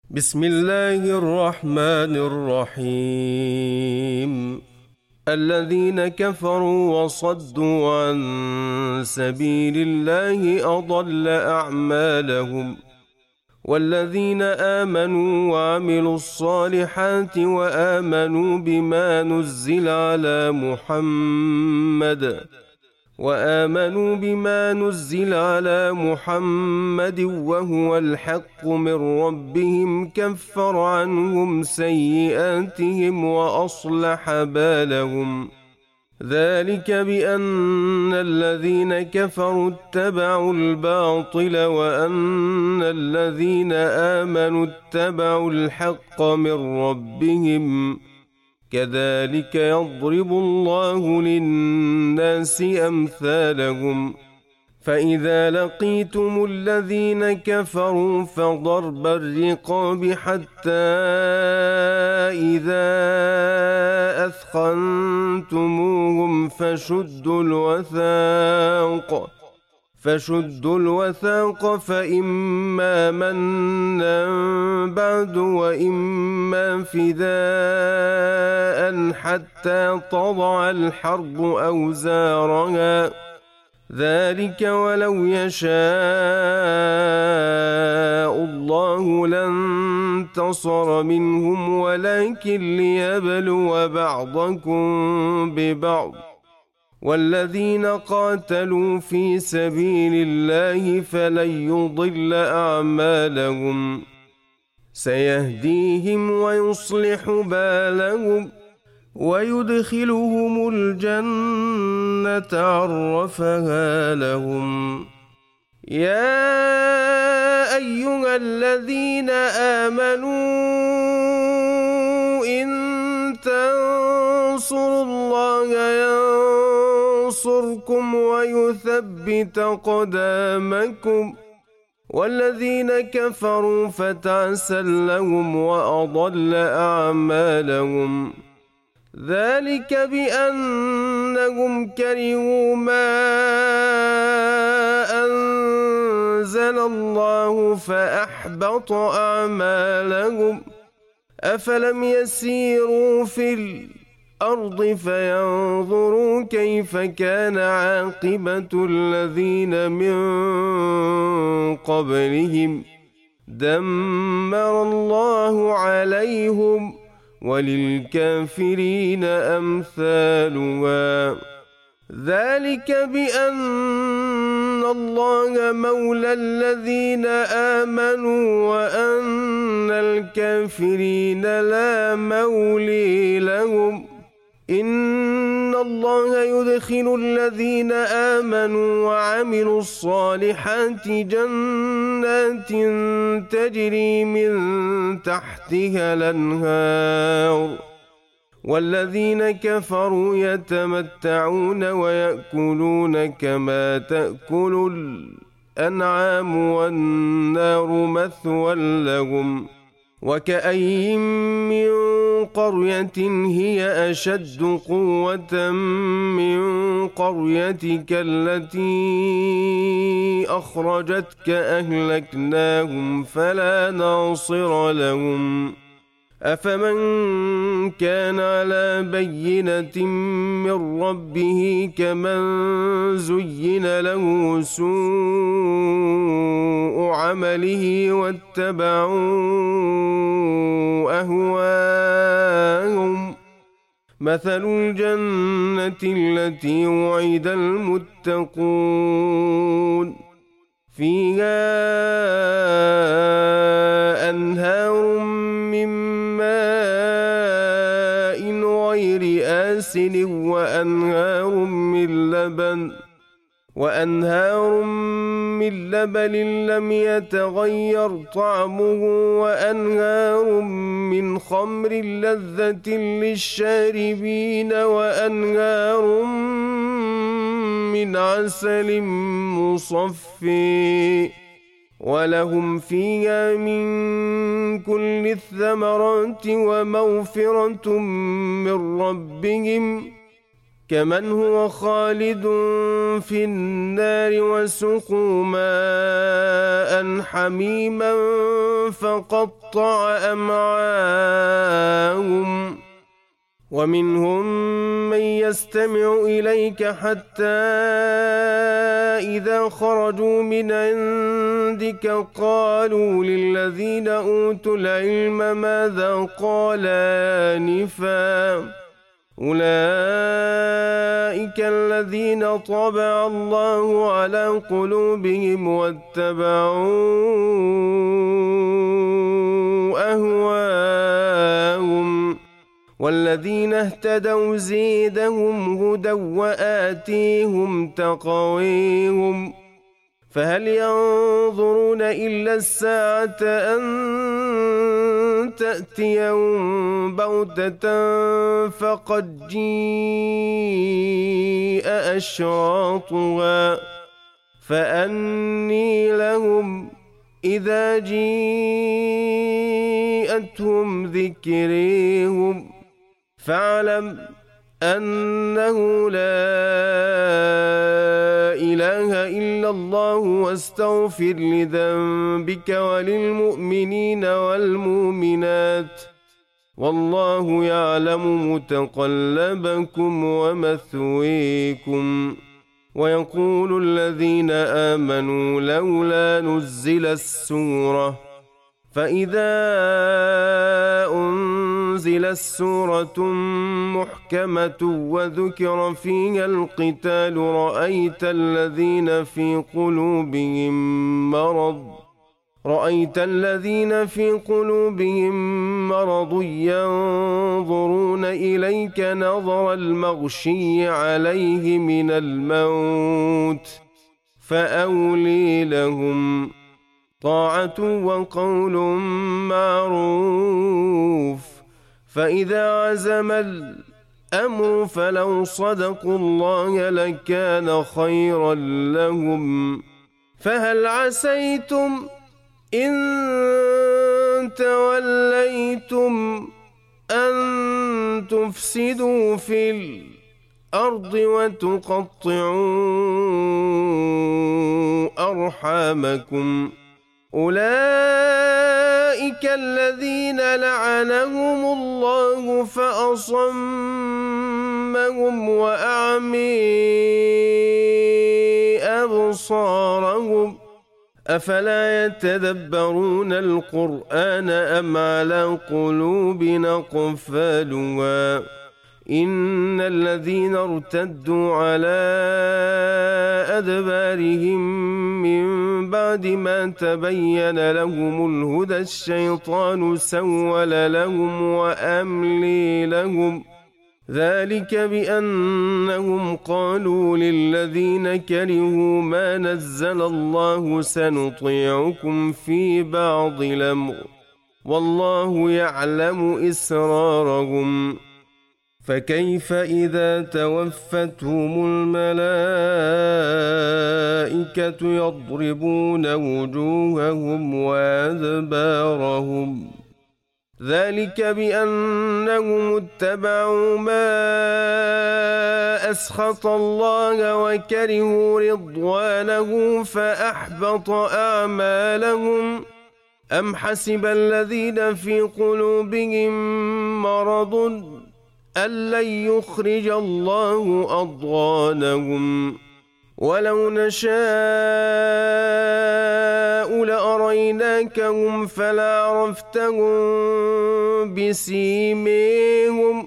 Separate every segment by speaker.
Speaker 1: بسم الله الرحمن الرحيم. الذين كفروا وصدوا عن سبيل الله أضل أعمالهم، والذين آمنوا وعملوا الصالحات وآمنوا بما نزل على محمد وهو الحق من ربهم كفر عنهم سيئاتهم وأصلح بالهم. ذلك بأن الذين كفروا اتبعوا الباطل وأن الذين آمنوا اتبعوا الحق من ربهم، كذلك يضرب الله للناس أمثالهم. فإذا لقيتم الذين كفروا فضرب الرقاب حتى إذا أثخنتموهم فشدوا الوثاق فإما منا بعد وإما فداء حتى تضع الحرب أوزارها، ذلك ولو يشاء الله لانتصر منهم ولكن ليبلو بعضكم ببعض. والذين قاتلوا في سبيل الله فلن يضل أعمالهم، سيهديهم ويصلح بالهم ويدخلهم الجنة عرفها لهم. يا أيها الذين آمنوا إن تنصروا الله ينصركم ويثبت قدامكم، والذين كفروا فتعسا لهم وأضل أعمالهم. ذلك بأنهم كرهوا ما أنزل الله فأحبط أعمالهم. أفلم يسيروا في الأرض فينظروا كيف كان عاقبة الذين من قبلهم، دمر الله عليهم وللكافرين أمثالها. ذلك بأن الله مولى الذين آمنوا وأن الكافرين لا مولي لهم. إن الله يدخل الذين آمنوا وعملوا الصالحات جنات تجري من تحتها الأنهار، والذين كفروا يتمتعون ويأكلون كما تأكل الأنعام والنار مثوى لهم. وكأين من قرية هي أشد قوة من قريتك التي أخرجتك أهلكناهم فلا ناصر لهم. أفمن كان على بينة من ربه كمن زين له سوء عمله واتبعوا أهواءهم. مثل الجنة التي وعد المتقون فيها أنهار من ماء غير آسن وأنهار من لبن لم يتغير طعمه وأنهار من خمر لذة للشاربين وأنهار من عسل مصفى ولهم فيها من كل الثمرات ومغفرة من ربهم كمن هو خالد في النار وسقوا ماء حميما فقطع أمعاءهم ومنهم من يستمع إليك حتى إذا خرجوا من عندك قالوا للذين أوتوا العلم ماذا قال آنفا أولئك الذين طبع الله على قلوبهم واتبعوا أهواءهم والذين اهتدوا زيدهم هدى وآتيهم تقويهم فهل ينظرون إلا الساعة أن تأتيهم بغتة فقد جيء أشراطها فأني لهم إذا جيءتهم ذكريهم فاعلم أنه لا إله إلا الله واستغفر لذنبك وللمؤمنين والمؤمنات والله يعلم متقلبكم ومثويكم ويقول الذين آمنوا لولا نزلت السورة فإذا أنزلت سورة محكمة وذكر فيها القتال رأيت الذين في قلوبهم مرض ينظرون إليك نظر المغشي عليه من الموت فأولي لهم طاعة وقول معروف فإذا عزم الأمر فلو صدقوا الله لكان خيرا لهم فهل عسيتم إن توليتم أن تفسدوا في الأرض وتقطعوا أرحامكم أولئك الذين لعنهم الله فأصمهم وأعمي أبصارهم أفلا يتدبرون القرآن أم على قلوب أقفالها إن الذين ارتدوا على أدبارهم من بعد ما تبين لهم الهدى الشيطان سول لهم وأملي لهم ذلك بأنهم قالوا للذين كرهوا ما نزل الله سنطيعكم في بعض الأمر والله يعلم إسرارهم فكيف إذا توفتهم الملائكة يضربون وجوههم وأدبارهم ذلك بأنهم اتبعوا ما أسخط الله وكرهوا رضوانه فأحبط أعمالهم أم حسب الذين في قلوبهم مرض أن لن يخرج الله أضغانهم ولو نشاء لأريناكهم فلعرفتهم بسيميهم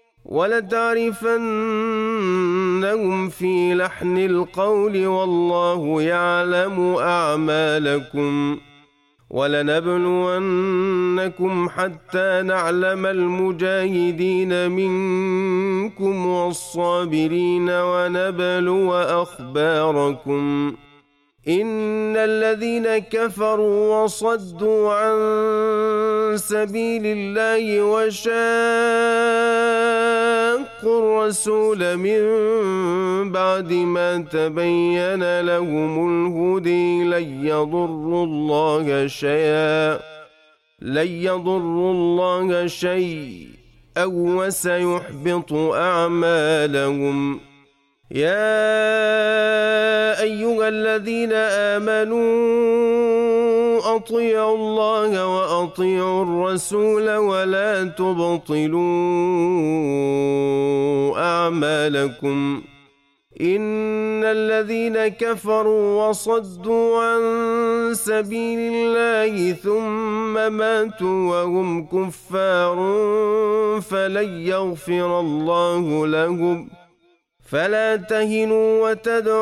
Speaker 1: ولتعرفنهم في لحن القول والله يعلم أعمالكم ولنبلونكم حتى نعلم المجاهدين منكم والصابرين ونبلو أخباركم إن الذين كفروا وصدوا عن سبيل الله وشاقوا الرسول من بعد ما تبين لهم الهدي لن يضروا الله شيئا أو وسيحبط أعمالهم. يا أيها الذين آمنوا أطيعوا الله وأطيعوا الرسول ولا تبطلوا أعمالكم. إن الذين كفروا وصدوا عن سبيل الله ثم ماتوا وهم كفار فلن يغفر الله لهم. فلا تهنوا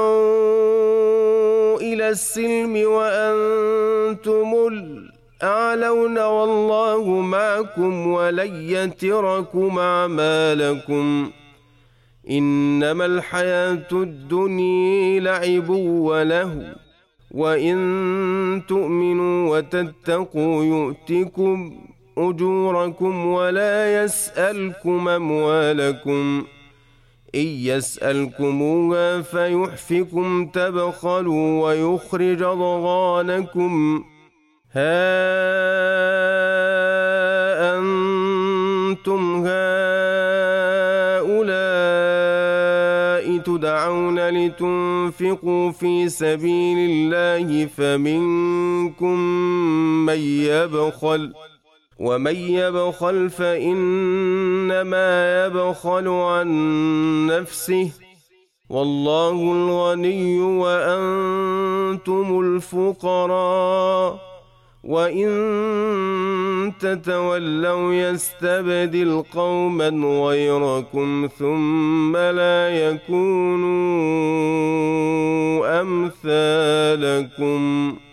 Speaker 1: وتدعوا إلى السلم وأنتم الأعلون والله معكم ولن يتركم أعمالكم. إنما الحياة الدنيا لعب وله وإن تؤمنوا وتتقوا يؤتكم أجوركم ولا يسألكم أموالكم. إن يسألكموها فيحفكم تبخلوا ويخرج أضغانكم. ها أنتم هؤلاء تدعون لتنفقوا في سبيل الله فمنكم من يبخل ومن يبخل فإنما يبخل عن نفسه والله الغني وأنتم الفقراء وإن تتولوا يستبدل قوما غيركم ثم لا يكونوا أمثالكم.